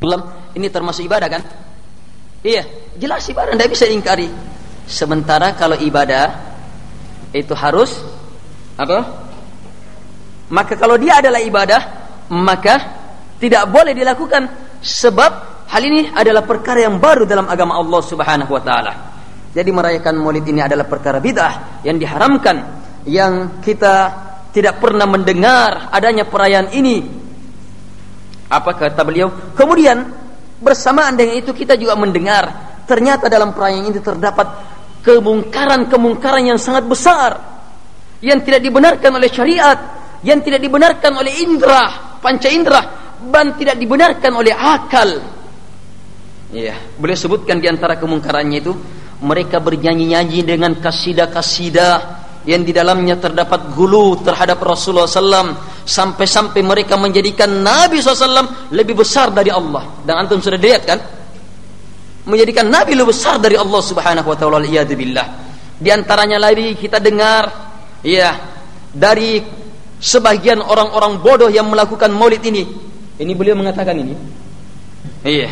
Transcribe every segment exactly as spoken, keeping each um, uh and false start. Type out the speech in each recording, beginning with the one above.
ini termasuk ibadah kan? Iya, jelas ibadah, tidak bisa diingkari. Sementara kalau ibadah itu harus apa? Maka kalau dia adalah ibadah, maka tidak boleh dilakukan, sebab hal ini adalah perkara yang baru dalam agama Allah Subhanahu wa taala. Jadi merayakan Maulid ini adalah perkara bid'ah yang diharamkan, yang kita tidak pernah mendengar adanya perayaan ini. Apa kata beliau? Kemudian bersamaan dengan itu kita juga mendengar ternyata dalam perayaan ini terdapat kemungkaran-kemungkaran yang sangat besar yang tidak dibenarkan oleh syariat, yang tidak dibenarkan oleh indera, panca indera, dan tidak dibenarkan oleh akal. Ya, beliau sebutkan di antara kemungkarannya itu mereka bernyanyi-nyanyi dengan kasidah-kasidah yang di dalamnya terdapat gulu terhadap Rasulullah sallallahu alaihi wasallam, sampai-sampai mereka menjadikan Nabi sallallahu alaihi wasallam lebih besar dari Allah. Dan antum sudah lihat kan, menjadikan Nabi lebih besar dari Allah Subhanahu wa taala. Iyadzubillah. Di antaranya lagi kita dengar ya dari sebagian orang-orang bodoh yang melakukan Maulid ini. Ini beliau mengatakan ini. Iya.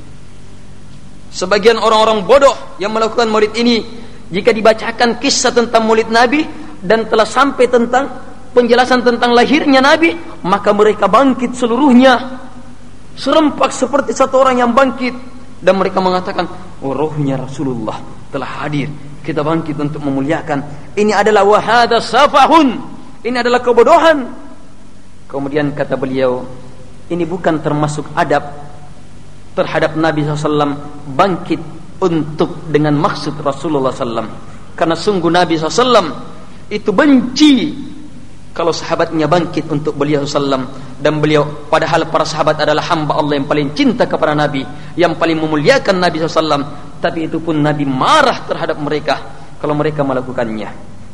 Sebagian orang-orang bodoh yang melakukan Maulid ini, jika dibacakan kisah tentang Maulid Nabi dan telah sampai tentang penjelasan tentang lahirnya Nabi, maka mereka bangkit seluruhnya serempak seperti satu orang yang bangkit, dan mereka mengatakan, oh, rohnya Rasulullah telah hadir, kita bangkit untuk memuliakan. Ini adalah wahada safahun, ini adalah kebodohan. Kemudian kata beliau, ini bukan termasuk adab terhadap Nabi sallallahu alaihi wasallam bangkit untuk dengan maksud Rasulullah sallallahu alaihi wasallam, karena sungguh Nabi sallallahu alaihi wasallam itu benci kalau sahabatnya bangkit untuk beliau sallallahu alaihi wasallam, dan beliau padahal para sahabat adalah hamba Allah yang paling cinta kepada Nabi, yang paling memuliakan Nabi sallallahu alaihi wasallam, tapi itu pun Nabi marah terhadap mereka kalau mereka melakukannya.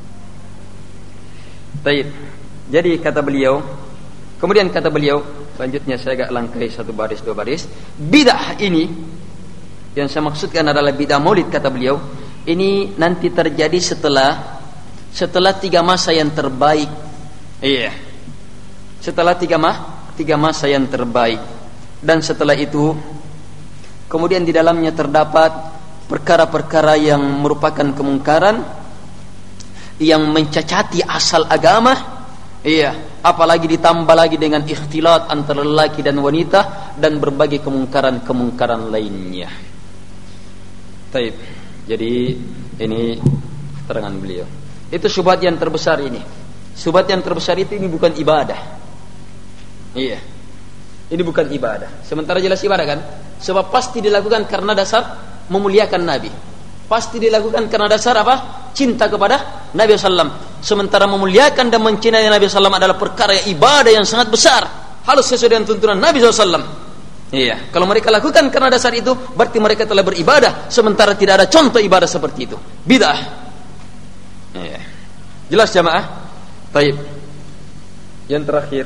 Baik. Jadi kata beliau, kemudian kata beliau, selanjutnya saya agak langkai satu baris dua baris. Bidah ini yang saya maksudkan adalah bidah Maulid, kata beliau, ini nanti terjadi setelah setelah tiga masa yang terbaik. Iya. Setelah tiga mah tiga masa yang terbaik, dan setelah itu kemudian di dalamnya terdapat perkara-perkara yang merupakan kemungkaran yang mencacati asal agama. Iya, apalagi ditambah lagi dengan ikhtilat antara lelaki dan wanita dan berbagai kemungkaran-kemungkaran lainnya. Taib. Jadi ini keterangan beliau. Itu syubhat yang terbesar ini. Syubhat yang terbesar itu ini bukan ibadah. Iya. Ini bukan ibadah. Sementara jelas ibadah kan? Sebab pasti dilakukan karena dasar memuliakan Nabi. Pasti dilakukan karena dasar apa? Cinta kepada Nabi sallallahu alaihi wasallam. Sementara memuliakan dan mencintai Nabi sallallahu alaihi wasallam adalah perkara ibadah yang sangat besar, harus sesuai dengan tuntunan Nabi sallallahu alaihi wasallam. Iya, kalau mereka lakukan karena dasar itu, berarti mereka telah beribadah, sementara tidak ada contoh ibadah seperti itu. Bid'ah. Iya. Jelas jamaah? Baik. Yang terakhir,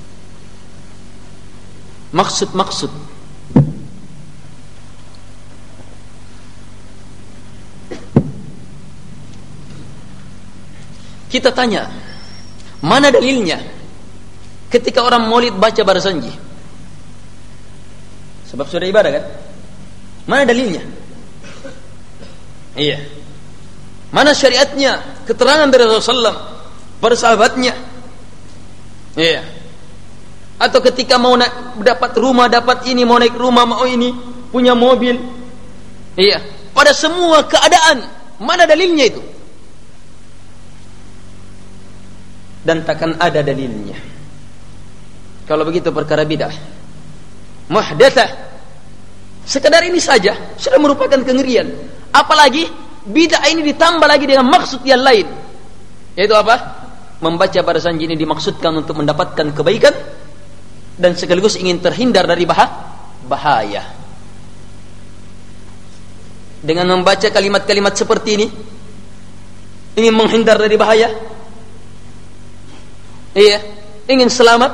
maksud-maksud. Kita tanya, mana dalilnya ketika orang Maulid baca Barzanji? Sebab sudah ibadah kan? Mana dalilnya? Iya. Mana syariatnya? Keterangan dari Rasulullah sallallahu alaihi wasallam, para sahabatnya. Iya. Atau ketika mau naik, dapat rumah, dapat ini, mau naik rumah, mau ini, punya mobil. Iya. Pada semua keadaan, mana dalilnya itu? Dan takkan ada dalilnya. Kalau begitu perkara bidah, muhdatsah, sekedar ini saja sudah merupakan kengerian. Apalagi bidah ini ditambah lagi dengan maksud yang lain, yaitu apa? Membaca Barzanji ini dimaksudkan untuk mendapatkan kebaikan dan sekaligus ingin terhindar dari bahaya. Dengan membaca kalimat-kalimat seperti ini, ingin menghindar dari bahaya. Iya, ingin selamat.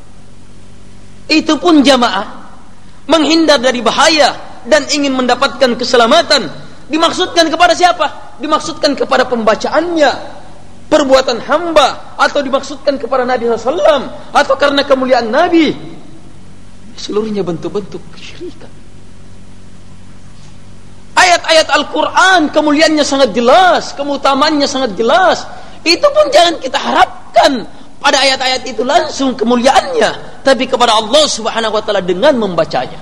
Itu pun jamaah menghindar dari bahaya dan ingin mendapatkan keselamatan. Dimaksudkan kepada siapa? Dimaksudkan kepada pembacaannya, perbuatan hamba, atau dimaksudkan kepada Nabi sallallahu alaihi wasallam, atau karena kemuliaan Nabi. Seluruhnya bentuk-bentuk kesyirikan. Ayat-ayat Al-Quran kemuliaannya sangat jelas, keutamaannya sangat jelas. Itu pun jangan kita harapkan pada ayat-ayat itu langsung kemuliaannya, tapi kepada Allah Subhanahu wa taala dengan membacanya.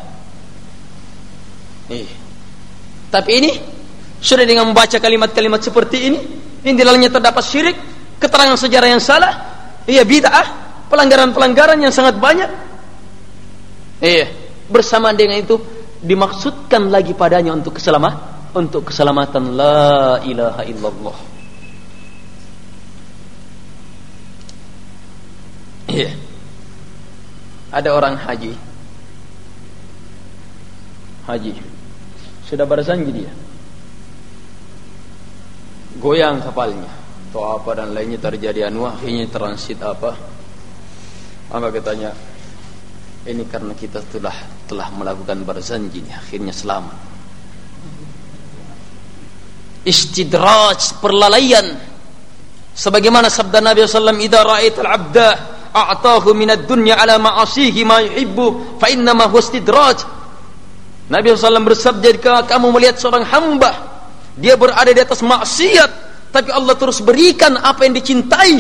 Eh. Tapi ini sudah dengan membaca kalimat-kalimat seperti ini, ini di dalamnya terdapat syirik, keterangan sejarah yang salah, iya bid'ah, pelanggaran-pelanggaran yang sangat banyak. Iya, bersamaan dengan itu dimaksudkan lagi padanya untuk keselamatan, untuk keselamatan la ilaha illallah. Iya. Ada orang haji. Haji. Sudah berjanji dia. Goyang kapalnya. Atau apa dan lainnya terjadi anu, akhirnya transit apa? Apa katanya? Ini karena kita telah telah melakukan berjanji, akhirnya selamat. Istidraj, perlalaian. Sebagaimana sabda Nabi sallallahu alaihi wasallam, "Idza ra'aital 'abda a'tahu minad dunya 'ala ma'asihi ma yuhibbu, fa innama huwa istidraj." Nabi sallallahu alaihi wasallam bersabda, jika kamu melihat seorang hamba dia berada di atas maksiat, tapi Allah terus berikan apa yang dicintai.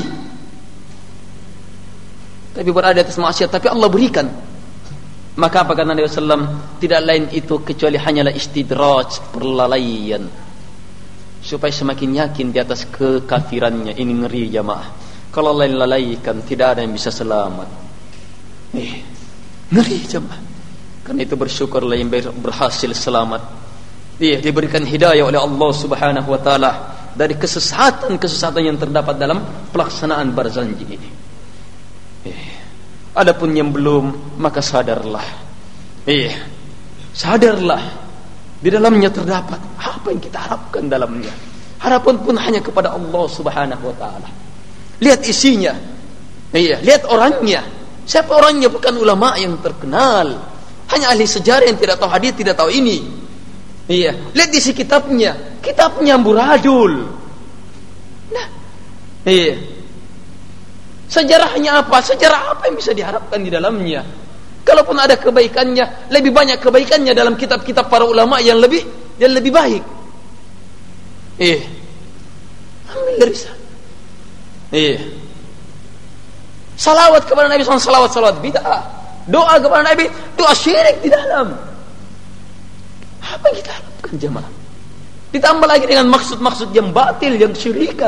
Tapi berada di atas maksiat, tapi Allah berikan. Maka apa kata Nabi sallallahu alaihi wasallam? Tidak lain itu kecuali hanyalah istidraj, perlalaian, supaya semakin yakin di atas kekafirannya. Ini ngeri jamaah. Kalau lain lalaikan, tidak ada yang bisa selamat. Eh, ngeri jamaah. Karena itu bersyukurlah yang berhasil selamat. Iya, diberikan hidayah oleh Allah Subhanahu wa taala dari kesesatan-kesesatan yang terdapat dalam pelaksanaan berjanji ini. Eh, adapun yang belum, maka sadarlah. Eh, sadarlah. Di dalamnya terdapat apa yang kita harapkan dalamnya. Harapan pun hanya kepada Allah Subhanahu wa taala. Lihat isinya. Iya, lihat orangnya. Siapa orangnya? Bukan ulama yang terkenal. Hanya ahli sejarah yang tidak tahu hadis, tidak tahu ini. Iya, lihat isi kitabnya. Kitabnya amburadul. Nah, iya. Sejarahnya apa? Sejarah apa yang bisa diharapkan di dalamnya? Kalaupun ada kebaikannya, lebih banyak kebaikannya dalam kitab-kitab para ulama yang lebih yang lebih baik. Eh, ambil dari sana. Eh, salawat kepada Nabi sallallahu alaihi wasallam, salawat salawat bid'ah. Doa kepada Nabi, doa syirik di dalam. Apa yang kita harapkan jemaah? Ditambah lagi dengan maksud-maksud yang batil, yang syirikan.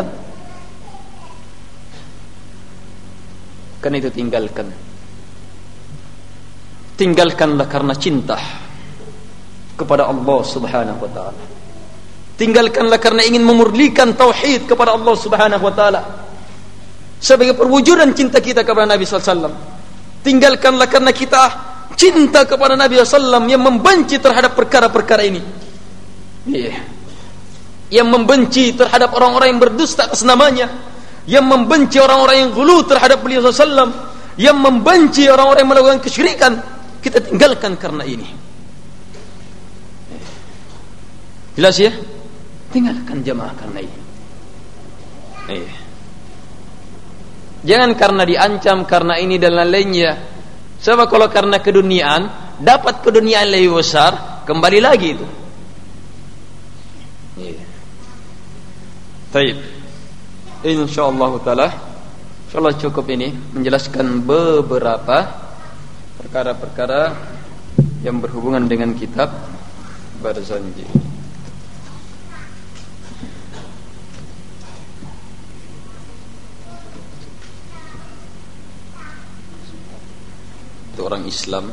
Karena itu tinggalkan. Tinggalkanlah karena cinta kepada Allah Subhanahu wa taala. Tinggalkanlah karena ingin memurnikan tauhid kepada Allah Subhanahu wa taala sebagai perwujudan cinta kita kepada Nabi sallallahu alaihi wasallam. Tinggalkanlah karena kita cinta kepada Nabi sallallahu alaihi wasallam yang membenci terhadap perkara-perkara ini. Yeah. Yang membenci terhadap orang-orang yang berdusta atas namanya, yang membenci orang-orang yang ghulu terhadap beliau sallallahu alaihi wasallam, yang membenci orang-orang yang melakukan kesyirikan. Kita tinggalkan karena ini. Jelas ya? Tinggalkan jemaah karena ini. Eh. Jangan karena diancam, karena ini dan lain-lainnya. Sebab kalau karena keduniaan, dapat keduniaan lebih besar, kembali lagi itu. Eh. Baik. Insyaallah taala, insyaallah cukup ini menjelaskan beberapa perkara-perkara yang berhubungan dengan kitab berjanji. Itu orang Islam.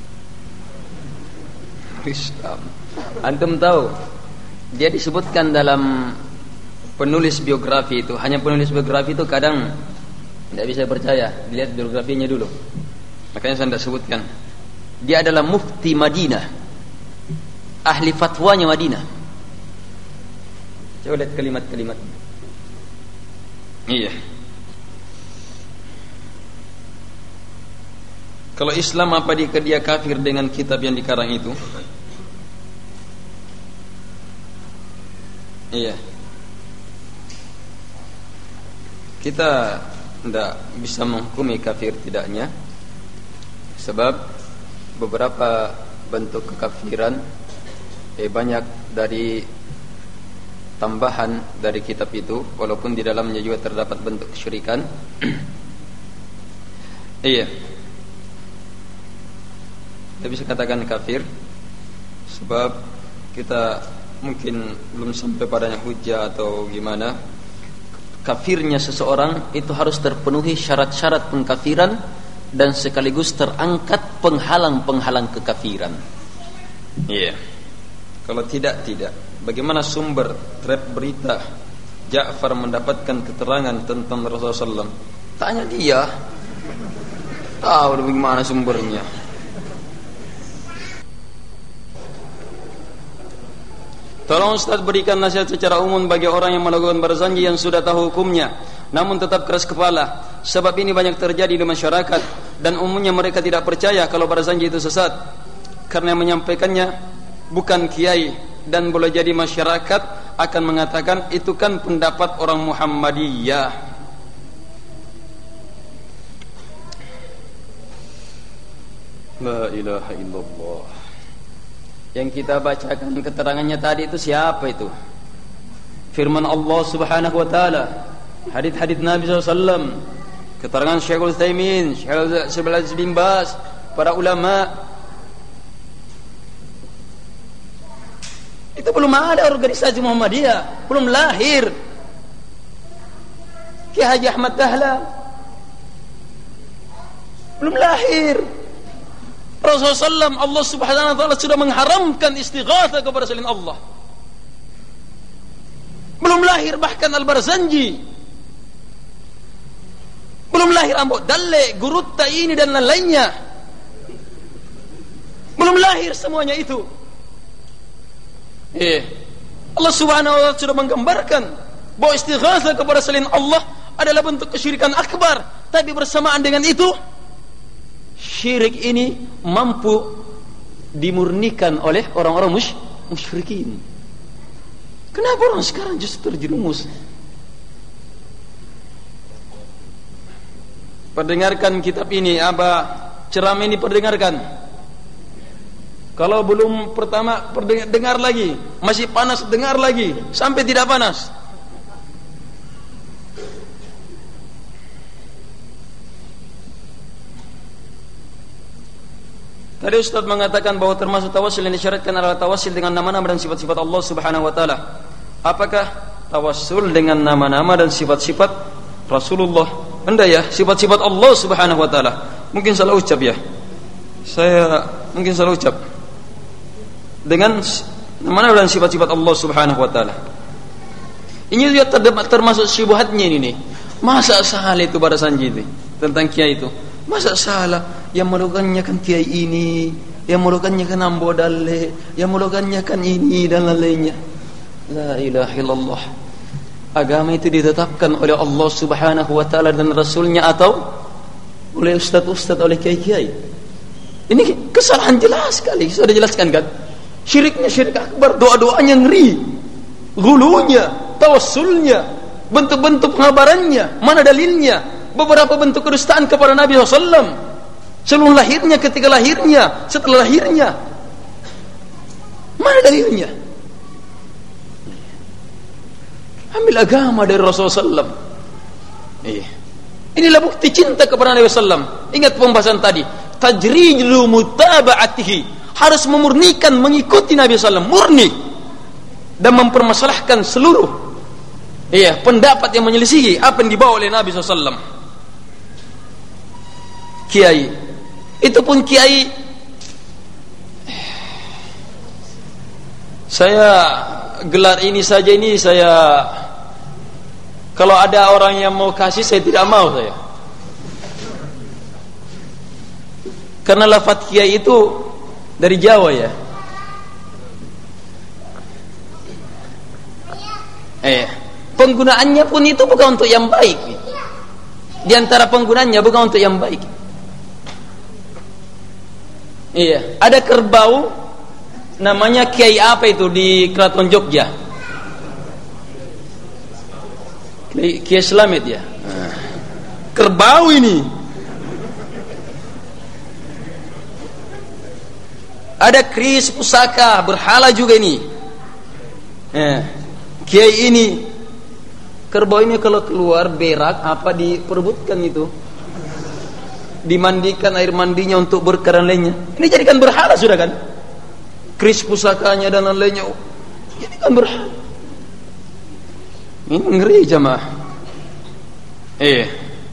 Islam. Antum tahu, dia disebutkan dalam penulis biografi itu, hanya penulis biografi itu kadang tidak bisa percaya, dilihat biografinya dulu. Makanya saya tidak sebutkan. Dia adalah mufti Madinah, ahli fatwanya Madinah. Coba lihat kalimat-kalimat. Iya. Kalau Islam apa dia, dia kafir dengan kitab yang dikarang itu? Iya. Kita tidak bisa menghukumi kafir tidaknya, sebab beberapa bentuk kekafiran, eh, banyak dari tambahan dari kitab itu, walaupun di dalamnya juga terdapat bentuk kesyirikan. Iya, kita bisa katakan kafir sebab kita mungkin belum sampai padanya hujjah atau gimana. Kafirnya seseorang itu harus terpenuhi syarat-syarat pengkafiran dan sekaligus terangkat penghalang-penghalang kekafiran. Iya. Yeah. Kalau tidak, tidak. Bagaimana sumber thread berita Ja'far mendapatkan keterangan tentang Rasulullah sallallahu alaihi wasallam? Tanya dia. Tahu bagaimana sumbernya. Tolong Ustaz berikan nasihat secara umum bagi orang yang melakukan barzanji yang sudah tahu hukumnya namun tetap keras kepala. Sebab ini banyak terjadi di masyarakat dan umumnya mereka tidak percaya kalau barzanji itu sesat karena menyampaikannya bukan kiai, dan boleh jadi masyarakat akan mengatakan itu kan pendapat orang Muhammadiyah. La ilaha illallah. Yang kita bacakan keterangannya tadi itu siapa itu? Firman Allah subhanahu wa ta'ala, hadits-hadits Nabi sallallahu alaihi wasallam, keterangan Syekhul Utsaimin, Syekh Abdul bin Baz, para ulama. Itu belum ada organisasi Muhammadiyah, belum lahir. Ki Haji Ahmad Dahlan belum lahir. Rasulullah sallallahu alaihi wasallam, Allah subhanahu wa ta'ala sudah mengharamkan istighatsah kepada selain Allah. Belum lahir bahkan Al-Barzanji, belum lahir Ambok Dalle, Gurutta ini dan lain-lainnya, belum lahir semuanya itu. Eh, Allah subhanahu wa ta'ala sudah menggambarkan bahwa istighatsah kepada selain Allah adalah bentuk kesyirikan akbar. Tapi bersamaan dengan itu, syirik ini mampu dimurnikan oleh orang-orang musyrik. musyrikin. Kenapa orang sekarang justru terjerumus? Perdengarkan kitab ini, apa ceramah ini perdengarkan. Kalau belum pertama perdengar, dengar lagi, masih panas dengar lagi, sampai tidak panas. Tadi Ustaz mengatakan bahwa termasuk tawassul yang disyaratkan adalah tawassul dengan nama-nama dan sifat-sifat Allah Subhanahu wa taala. Apakah tawassul dengan nama-nama dan sifat-sifat Rasulullah? Anda ya, sifat-sifat Allah Subhanahu wa taala. Mungkin salah ucap ya. Saya mungkin salah ucap. Dengan nama-nama dan sifat-sifat Allah Subhanahu wa taala. Ini juga termasuk syubhatnya ini nih. Masa salah itu pada sanji itu tentang kiai itu? Masa salah? Yang melakukannya kan kiai ini, yang melakukannya kan Ambo Dalle, yang melakukannya kan ini dan lain-lainnya. La ilaha illallah. Agama itu ditetapkan oleh Allah Subhanahu wa taala dan Rasulnya atau oleh ustaz-ustaz, oleh kiai-kiai. Ini kesalahan jelas sekali. Sudah dijelaskan kan? Syiriknya syirik akbar, doa-doanya ngeri, gulunya, tawassulnya, bentuk-bentuk pengabarannya, mana dalilnya? Beberapa bentuk kedustaan kepada Nabi sallallahu alaihi wasallam. Sebelum lahirnya, ketika lahirnya, setelah lahirnya. Mana dalilnya? Ambil agama dari Rasulullah sallallahu alaihi wasallam. Iya. Inilah bukti cinta kepada Nabi sallallahu alaihi wasallam. Ingat pembahasan tadi, tajridu mutaba'atihi, harus memurnikan, mengikuti Nabi sallallahu alaihi wasallam, murni, dan mempermasalahkan seluruh iya pendapat yang menyelisihi apa yang dibawa oleh Nabi sallallahu alaihi wasallam. Kiai, itu pun kiai, saya gelar ini saja ini saya, kalau ada orang yang mau kasih saya tidak mau saya, karena lafaz kiai itu dari Jawa ya. Eh, penggunaannya pun itu bukan untuk yang baik. Di antara penggunaannya bukan untuk yang baik. Iya, ada kerbau namanya kiai apa itu di Keraton Jogja? Kiai Slamet ya. Nah, kerbau ini Ada keris pusaka, berhala juga ini. Eh, kiai ini, kerbau ini kalau keluar berak apa diperebutkan itu? Dimandikan air mandinya untuk berkah dan lainnya. Ini jadikan berhala sudah kan? Keris pusakanya dan lainnya. Ini kan berhala. Ini ngeri jamaah. Eh.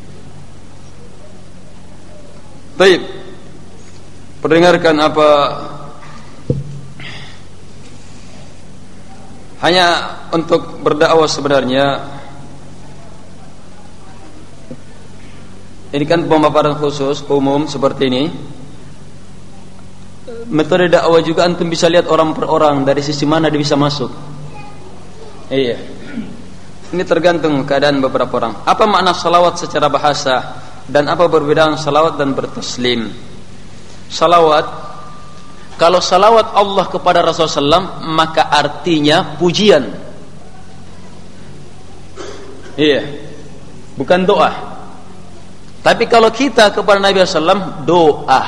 Baik. Perdengarkan apa hanya untuk berdakwah sebenarnya. Ini kan pemaparan khusus umum seperti ini. Metode dakwah juga antum bisa lihat orang per orang dari sisi mana dia bisa masuk. Iya. Ini tergantung keadaan beberapa orang. Apa makna salawat secara bahasa dan apa perbedaan salawat dan bertaslim? Salawat, kalau salawat Allah kepada Rasulullah sallallahu alaihi wasallam maka artinya pujian. Iya, bukan doa. Tapi kalau kita kepada Nabi sallallahu alaihi wasallam doa.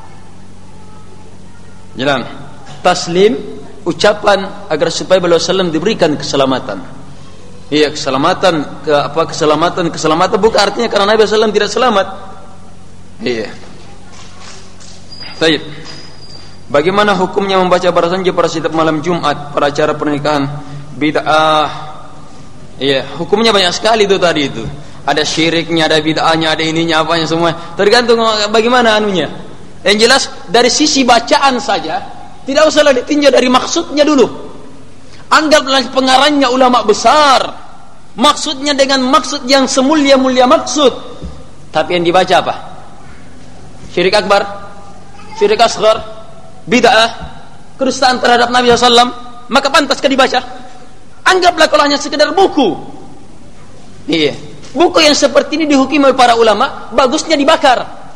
Jalan. Taslim, ucapan agar supaya beliau sallallahu alaihi wasallam diberikan keselamatan. Iya, keselamatan ke apa keselamatan keselamatan bukan artinya karena Nabi sallallahu alaihi wasallam tidak selamat. Iya. Baik. Bagaimana hukumnya membaca barzanji pada setiap malam Jumat pada acara pernikahan? Bid'ah. Iya, hukumnya banyak sekali itu tadi itu. Ada syiriknya, ada bid'ahnya, ada ininya, apanya semua. Tergantung bagaimana anunya. Yang jelas dari sisi bacaan saja, tidak usahlah ditinjau dari maksudnya dulu. Anggaplah pengarangnya ulama besar. Maksudnya dengan maksud yang semulia-mulia maksud. Tapi yang dibaca apa? Syirik akbar, syirik asghar, bid'ah, kedustaan terhadap Nabi sallallahu alaihi wasallam, maka pantaskah dibaca? Anggaplah kalau hanya sekedar buku. Iya, buku yang seperti ini dihukumi oleh para ulama, bagusnya dibakar.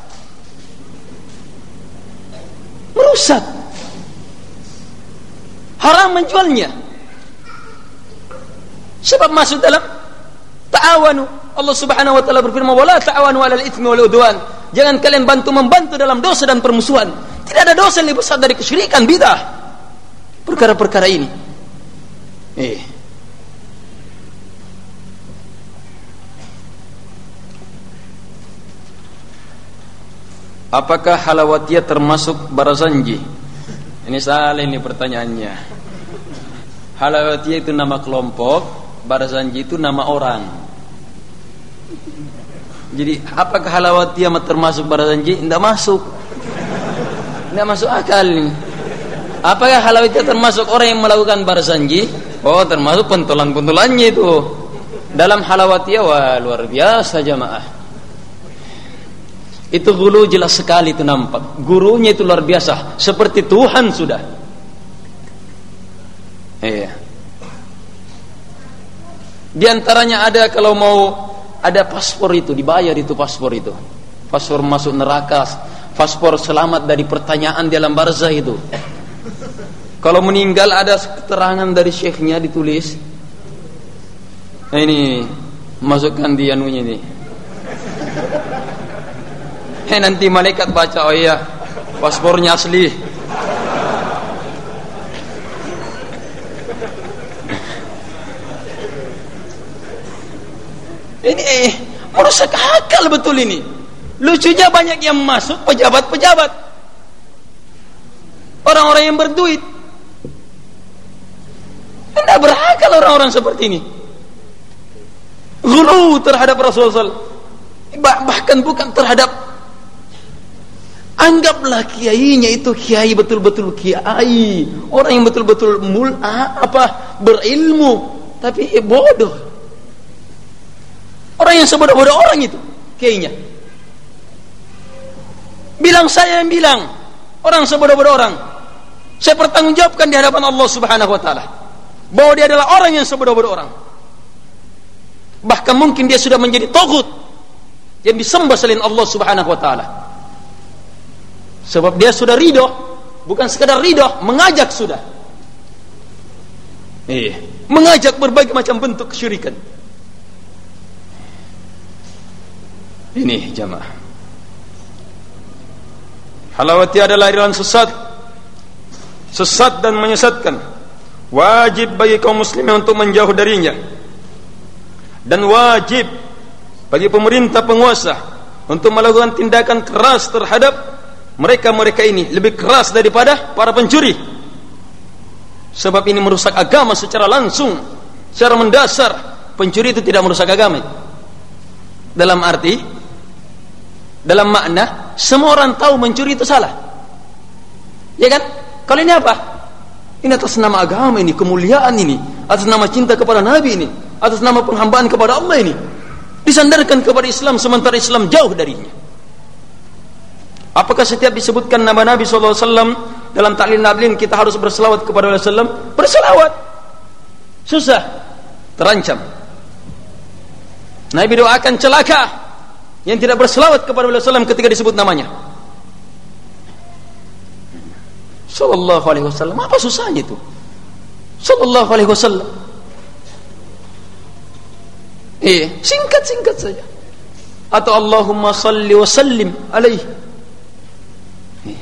Merusak. Haram menjualnya. Sebab masuk dalam ta'awanu. Allah Subhanahu wa taala berfirman, "Wala ta'awanu 'alal itsmi wal 'udwan." Jangan kalian bantu-membantu dalam dosa dan permusuhan. Tidak ada dosa yang lebih besar dari kesyirikan, bidah. Perkara-perkara ini. Eh. Apakah halawatiyah termasuk barzanji? Ini salah ini pertanyaannya. Halawatiyah itu nama kelompok, barzanji itu nama orang. Jadi apakah halawatiyah termasuk barzanji? Tidak masuk. Tidak masuk akal ini. Apakah halawatiyah termasuk orang yang melakukan barzanji? Oh, termasuk pentolan-pentolannya itu. Dalam halawatiyah, wah luar biasa jamaah. Itu gulu jelas sekali itu nampak. Gurunya itu luar biasa, seperti Tuhan sudah. Iya. Di antaranya ada kalau mau ada paspor itu, dibayar itu paspor itu. Paspor masuk neraka, paspor selamat dari pertanyaan di alam barzah itu. Kalau meninggal ada keterangan dari syekhnya ditulis. Nah ini masukkan di anunya ini. Eh nanti malaikat baca, oh iya paspornya asli. Ini eh, merusak akal betul ini. Lucunya banyak yang masuk pejabat-pejabat, orang-orang yang berduit. Tidak berakal orang-orang seperti ini. Ghulu terhadap Rasulullah sallallahu alaihi wasallam. Bahkan bukan terhadap, anggaplah kiainya itu kiai betul-betul kiai, orang yang betul-betul mul apa berilmu, tapi eh, bodoh. Orang yang sebodoh-bodoh orang itu kiainya. Bilang saya yang bilang, orang sebodoh-bodoh orang. Saya pertanggungjawabkan di hadapan Allah Subhanahu wa taala bahwa dia adalah orang yang sebodoh-bodoh orang. Bahkan mungkin dia sudah menjadi taghut yang disembah selain Allah Subhanahu wa taala. Sebab dia sudah ridho, bukan sekadar ridho, mengajak sudah. Iya, mengajak berbagai macam bentuk kesyirikan. Ini jamaah. Halawatiyah adalah aliran sesat sesat dan menyesatkan. Wajib bagi kaum muslimin untuk menjauh darinya, dan wajib bagi pemerintah penguasa untuk melakukan tindakan keras terhadap mereka-mereka ini, lebih keras daripada para pencuri. Sebab ini merusak agama secara langsung, secara mendasar. Pencuri itu tidak merusak agama. Dalam arti, dalam makna, semua orang tahu mencuri itu salah. Ya kan? Kalau ini apa? Ini atas nama agama ini, kemuliaan ini, atas nama cinta kepada Nabi ini, atas nama penghambaan kepada Allah ini, disandarkan kepada Islam sementara Islam jauh darinya. Apakah setiap disebutkan nama Nabi shallallahu alaihi wasallam dalam ta'lil nablin kita harus berselawat kepada Rasulullah? Berselawat. Susah, terancam. Nabi doakan celaka yang tidak berselawat kepada Rasulullah ketika disebut namanya. Sallallahu alaihi wasallam. Apa susahnya itu? Sallallahu alaihi wasallam. Eh, singkat-singkat saja. Atau Allahumma salli wa sallim alaihi. Eh.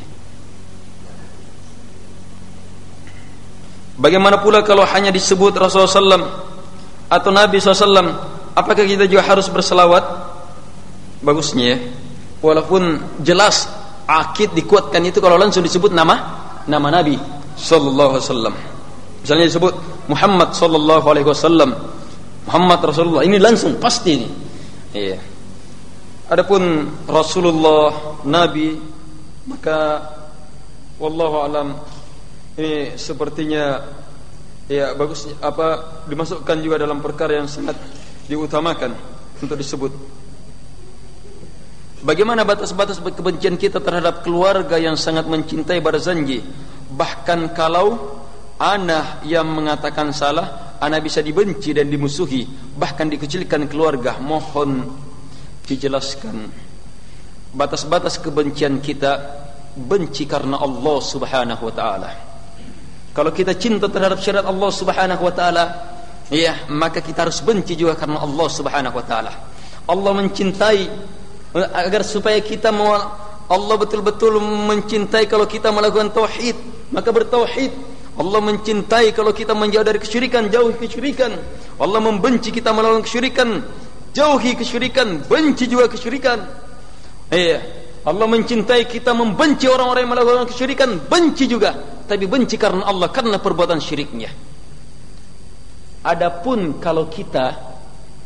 Bagaimana pula kalau hanya disebut Rasulullah sallallahu alaihi wasallam atau Nabi sallallahu alaihi wasallam, apakah kita juga harus berselawat? Bagusnya ya, walaupun jelas akid dikuatkan itu kalau langsung disebut nama nama Nabi sallallahu alaihi wasallam. Misalnya disebut Muhammad sallallahu alaihi wasallam, Muhammad Rasulullah, ini langsung pasti ini. Iya. Adapun Rasulullah, Nabi, maka wallahu alam ini sepertinya ya bagus apa dimasukkan juga dalam perkara yang sangat diutamakan untuk disebut. Bagaimana batas-batas kebencian kita terhadap keluarga yang sangat mencintai Barzanji? Bahkan kalau anak yang mengatakan salah, anak bisa dibenci dan dimusuhi, bahkan dikecilkan keluarga. Mohon dijelaskan batas-batas kebencian kita. Benci karena Allah subhanahu wa ta'ala. Kalau kita cinta terhadap syariat Allah subhanahu wa ta'ala, ya, maka kita harus benci juga karena Allah subhanahu wa ta'ala. Allah mencintai agar supaya kita mau Allah betul-betul mencintai kalau kita melakukan tauhid, maka bertauhid. Allah mencintai kalau kita menjauh dari kesyirikan, jauhi kesyirikan. Allah membenci kita melakukan kesyirikan, jauhi kesyirikan, benci juga kesyirikan. Iya, Allah mencintai kita membenci orang-orang yang melakukan kesyirikan, benci juga, tapi benci karena Allah, karena perbuatan syiriknya. Adapun kalau kita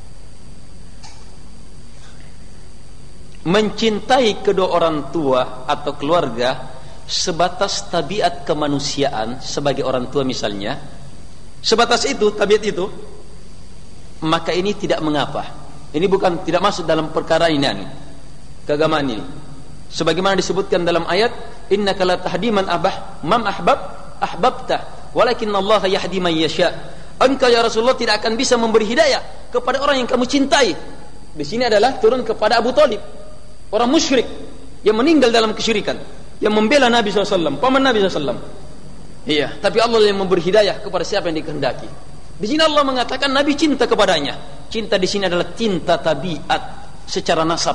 mencintai kedua orang tua atau keluarga sebatas tabiat kemanusiaan sebagai orang tua misalnya, sebatas itu, tabiat itu, maka ini tidak mengapa. Ini bukan tidak masuk dalam perkara ini, keagamaan ini. Sebagaimana disebutkan dalam ayat, innaka la tahdi man ahbab man ahbab ahbabta walakin Allah yahdi man yasha. Engkau ya Rasulullah tidak akan bisa memberi hidayah kepada orang yang kamu cintai. Di sini adalah turun kepada Abu Talib, orang musyrik yang meninggal dalam kesyirikan, yang membela Nabi shallallahu alaihi wasallam, paman Nabi shallallahu alaihi wasallam. Iya, tapi Allah yang memberi hidayah kepada siapa yang dikehendaki. Di sini Allah mengatakan Nabi cinta kepadanya. Cinta di sini adalah cinta tabiat secara nasab.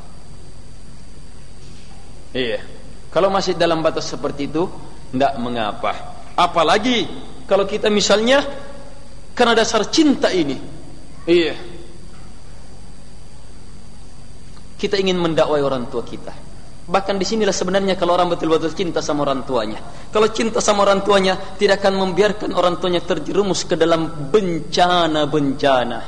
Iya. Kalau masih dalam batas seperti itu, tidak mengapa. Apalagi kalau kita misalnya karena dasar cinta ini, iya, kita ingin mendakwai orang tua kita. Bahkan disinilah sebenarnya kalau orang betul-betul cinta sama orang tuanya. Kalau cinta sama orang tuanya, tidak akan membiarkan orang tuanya terjerumus ke dalam bencana-bencana.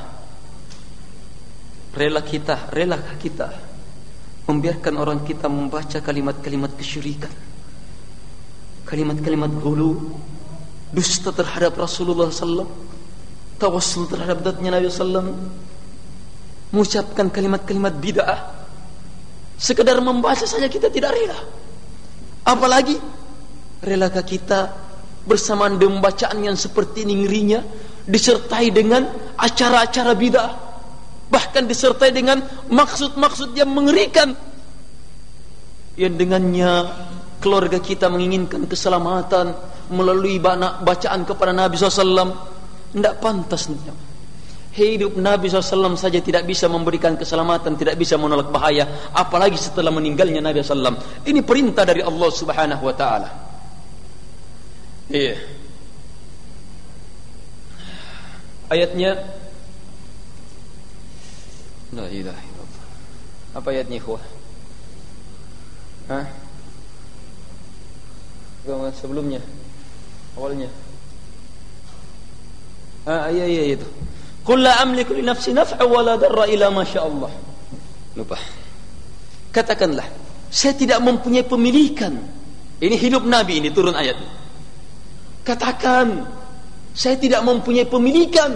Rela kita, relakah kita membiarkan orang kita membaca kalimat-kalimat kesyirikan, kalimat-kalimat ghulu, dusta terhadap Rasulullah sallallahu alaihi wasallam, tawassul terhadap zatnya Nabi sallallahu alaihi wasallam, mengucapkan kalimat-kalimat bid'ah, sekedar membaca saja kita tidak rela. Apalagi relakah kita bersamaan dengan bacaan yang seperti ini ngerinya disertai dengan acara-acara bid'ah, bahkan disertai dengan maksud-maksud yang mengerikan, yang dengannya keluarga kita menginginkan keselamatan melalui bacaan kepada Nabi shallallahu alaihi wasallam. Tidak pantas. Hidup Nabi shallallahu alaihi wasallam saja tidak bisa memberikan keselamatan, tidak bisa menolak bahaya, apalagi setelah meninggalnya Nabi shallallahu alaihi wasallam. Ini perintah dari Allah subhanahu wa ta'ala. Iya. Ayatnya la ilaha illallah. Apa ayatnya, ikhwah? Hah? Agama sebelumnya, awalnya. Ah, iya iya itu. Qul la amliku li nafsi naf'a wa la darra ila ma syaa Allah. Lupa. Katakanlah, saya tidak mempunyai pemilikan. Ini hidup Nabi, ini turun ayat. Katakan, saya tidak mempunyai pemilikan.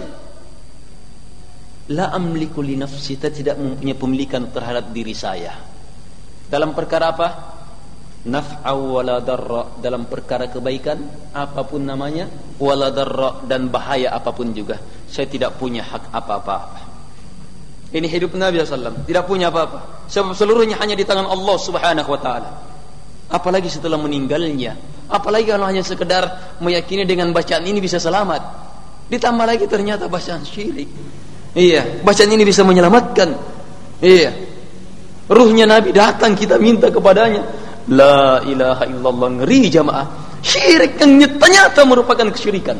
La amliku li nafsi, saya tidak mempunyai pemilikan terhadap diri saya. Dalam perkara apa? Naf'a wala darra, dalam perkara kebaikan apapun namanya, wala darra, dan bahaya apapun juga. Saya tidak punya hak apa-apa. Ini hidup Nabi sallallahu alaihi wasallam, tidak punya apa-apa. Sebab seluruhnya hanya di tangan Allah Subhanahu wa taala. Apalagi setelah meninggalnya, apalagi kalau hanya sekedar meyakini dengan bacaan ini bisa selamat. Ditambah lagi ternyata bacaan syirik. Iya, bacaan ini bisa menyelamatkan. Iya. Ruhnya Nabi datang, kita minta kepadanya. La ilaha illallah, ngeri jamaah. Syirik yang nyata-nyata merupakan kesyirikan.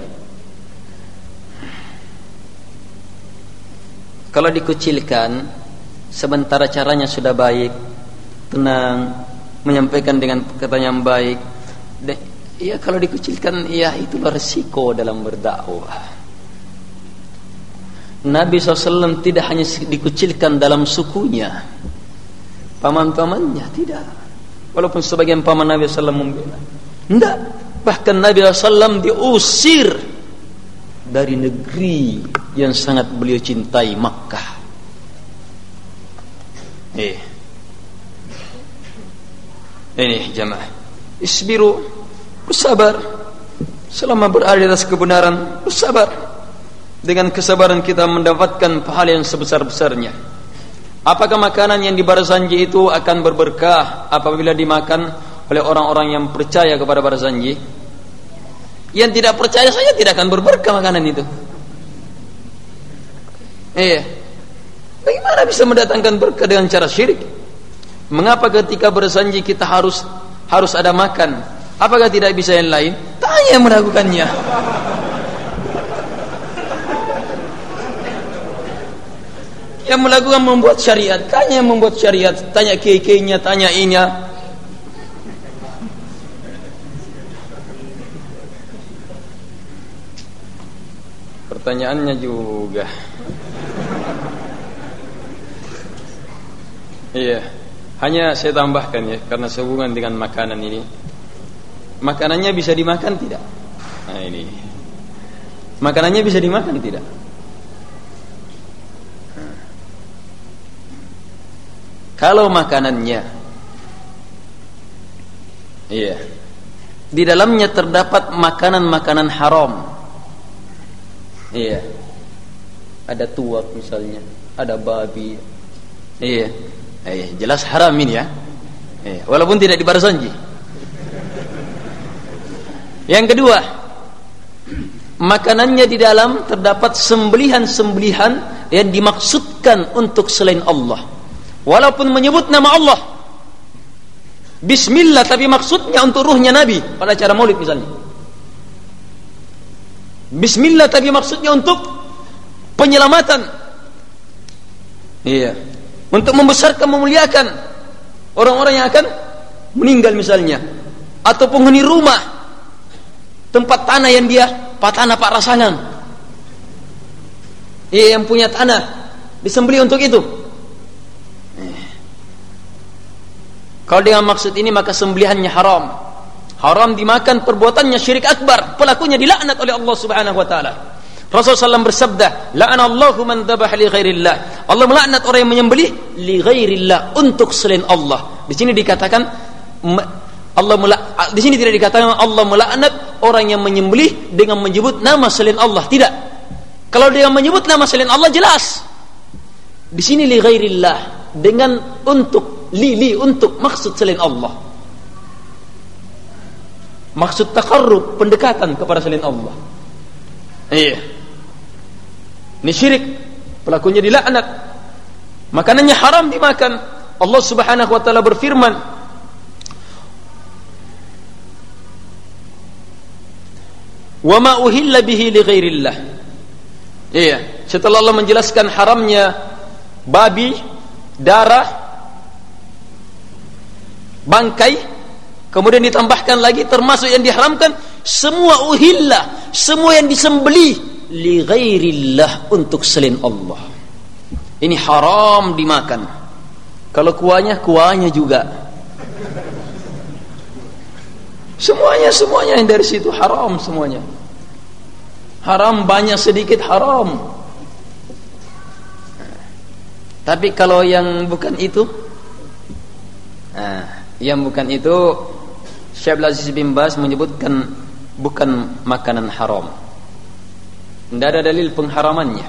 Kalau dikucilkan, sementara caranya sudah baik, tenang, menyampaikan dengan kata yang baik. Iya, kalau dikucilkan, ya itulah resiko dalam berdakwah. Nabi shallallahu alaihi wasallam tidak hanya dikucilkan dalam sukunya, paman-pamannya tidak. Walaupun sebagian paman Nabi shallallahu alaihi wasallam membela, tidak. Bahkan Nabi shallallahu alaihi wasallam diusir dari negeri yang sangat beliau cintai, Makkah. Eh, ini jamaah, isbiru, bersabar selama berada di atas kebenaran, bersabar. Dengan kesabaran kita mendapatkan pahala yang sebesar-besarnya. Apakah makanan yang di Barzanji itu akan berberkah apabila dimakan oleh orang-orang yang percaya kepada Barzanji? Yang tidak percaya saja tidak akan berberkah makanan itu. Iya. Bagaimana bisa mendatangkan berkah dengan cara syirik? Mengapa ketika Barzanji kita harus harus ada makan? Apakah tidak bisa yang lain? Tanya yang meragukannya. Yang melakukan membuat syariat, tanya yang membuat syariat, tanya kiai-kiainya, tanya inya. Pertanyaannya juga. Iya, hanya saya tambahkan ya, karena sehubungan dengan makanan ini. Makanannya bisa dimakan tidak? Nah ini. Makanannya bisa dimakan tidak? Kalau makanannya, iya, di dalamnya terdapat makanan-makanan haram, iya, ada tuak misalnya, ada babi, iya, iya, jelas haram ini ya, iya, walaupun tidak di Barzanji. Yang kedua, makanannya di dalam terdapat sembelihan-sembelihan yang dimaksudkan untuk selain Allah. Walaupun menyebut nama Allah, Bismillah, tapi maksudnya untuk ruhnya Nabi pada acara maulid misalnya. Bismillah, tapi maksudnya untuk penyelamatan. Iya, untuk membesarkan, memuliakan orang-orang yang akan meninggal misalnya, atau penghuni rumah, tempat tanah yang dia pak tanah pak rasangan. Iya, yang punya tanah disembelih untuk itu. Kalau dengan maksud ini maka sembelihannya haram. Haram dimakan, perbuatannya syirik akbar, pelakunya dilaknat oleh Allah Subhanahu wa taala. Rasulullah shallallahu alaihi wasallam bersabda, "La'anallahu man dhabaha li ghairillah." Allah melaknat orang yang menyembelih li ghairillah, untuk selain Allah. Di sini dikatakan Allah melak, di sini tidak dikatakan Allah melaknat orang yang menyembelih dengan menyebut nama selain Allah, tidak. Kalau dia menyebut nama selain Allah jelas. Di sini li ghairillah, dengan untuk Li, li, untuk maksud selain Allah. Maksud taqarrub, pendekatan kepada selain Allah. Iya. Ini syirik, pelakunya dilaknat. Makanannya haram dimakan. Allah Subhanahu wa taala berfirman, wa ma uhilla bihi li ghairillah. Iya, setelah Allah menjelaskan haramnya babi, darah, bangkai, kemudian ditambahkan lagi termasuk yang diharamkan semua uhilla, semua yang disembelih li ghairillah, untuk selain Allah. Ini haram dimakan. Kalau kuahnya, kuahnya juga. Semuanya, semuanya yang dari situ haram semuanya. Haram banyak sedikit haram. Tapi kalau yang bukan itu, nah, yang bukan itu, Syekh Abdul Aziz bin Baz menyebutkan bukan makanan haram. Tidak ada dalil pengharamannya.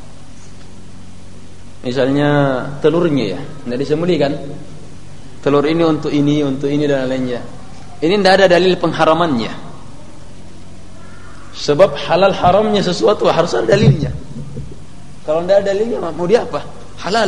Misalnya telurnya ya, tidak disembelih kan? Telur ini untuk ini, untuk ini dan lainnya. Ini tidak ada dalil pengharamannya. Sebab halal haramnya sesuatu harus ada dalilnya. Kalau tidak ada dalilnya, mau dia apa? Halal.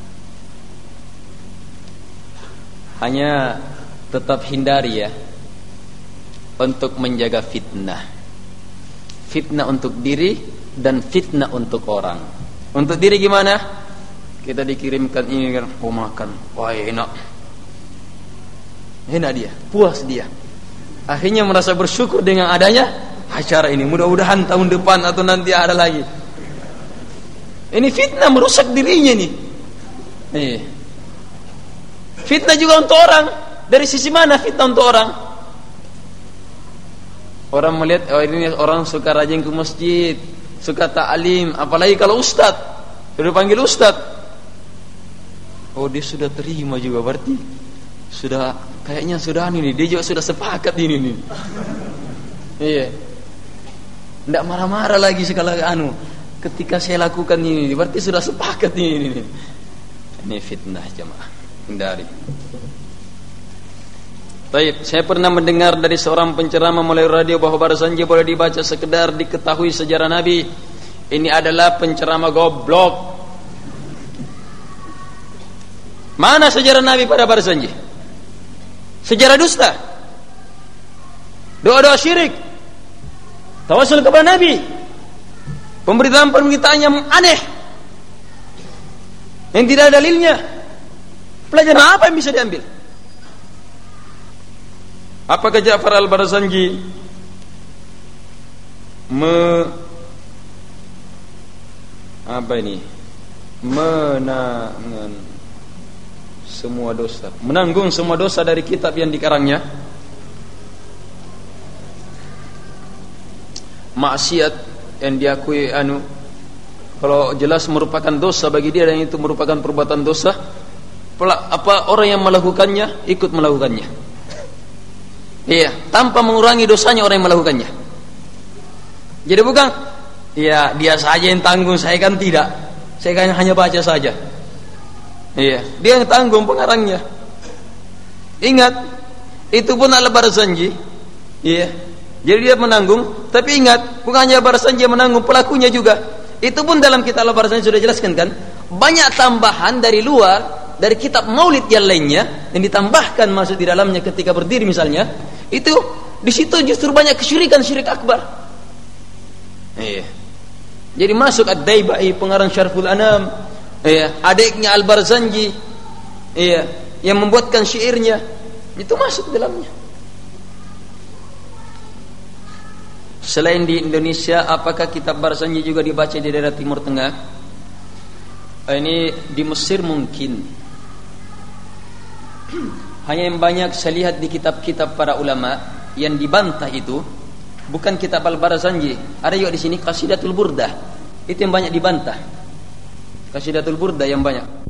Hanya tetap hindari ya, untuk menjaga fitnah. Fitnah untuk diri dan fitnah untuk orang. Untuk diri gimana? Kita dikirimkan ini kan, oh makan, wah enak, enak dia, puas dia. Akhirnya merasa bersyukur dengan adanya acara ini. Mudah-mudahan tahun depan atau nanti ada lagi. Ini fitnah, merusak dirinya nih. Nih. Fitnah juga untuk orang. Dari sisi mana fitnah untuk orang? Orang melihat, oh ini orang suka rajin ke masjid, suka ta'lim, apalagi kalau ustaz, sudah panggil ustaz. Oh dia sudah terima juga, berarti sudah kayaknya sudah ini, dia juga sudah sepakat ini nih. Iya. Tidak marah-marah lagi sekali anu. Ketika saya lakukan ini, berarti sudah sepakat ini. Ini, ini fitnah jemaah. Hindari. Baik, saya pernah mendengar dari seorang penceramah melalui radio bahwa barzanji boleh dibaca sekedar diketahui sejarah Nabi. Ini adalah penceramah goblok. Mana sejarah Nabi pada barzanji? Sejarah dusta. Doa-doa syirik. Tawasul kepada Nabi. Pemberitaan-pemberitaan yang aneh, yang tidak ada dalilnya. Pelajaran apa yang bisa diambil? Apakah Ja'far al-Barzanji me apa ini? Menangan semua dosa, menanggung semua dosa dari kitab yang dikarangnya? Maksiat yang diakui anu, kalau jelas merupakan dosa bagi dia dan itu merupakan perbuatan dosa, apa orang yang melakukannya ikut melakukannya? Iya, tanpa mengurangi dosanya orang yang melakukannya. Jadi bukan, ya dia saja yang tanggung, saya kan tidak, saya kan hanya baca saja. Iya, dia yang tanggung pengarangnya. Ingat, itu pun al-Barzanji. Iya, jadi dia menanggung. Tapi ingat, bukan hanya Barzanji yang menanggung, pelakunya juga. Itu pun dalam kitab al-Barzanji sudah jelaskan kan. Banyak tambahan dari luar, dari kitab maulid yang lainnya, yang ditambahkan masuk di dalamnya ketika berdiri misalnya. Itu di situ justru banyak kesyirikan, syirik akbar. Iya. Jadi masuk Ad-Daibai, pengarang Syarhul Anam. Iya, adiknya Al-Barzanji, iya, yang membuatkan syairnya, itu masuk dalamnya. Selain di Indonesia, apakah kitab Barzanji juga dibaca di daerah Timur Tengah? Ini di Mesir mungkin. Hanya yang banyak saya lihat di kitab-kitab para ulama yang dibantah itu bukan kitab Al-Barzanji. Ada juga di sini Qasidatul Burdah. Itu yang banyak dibantah. Qasidatul Burdah yang banyak.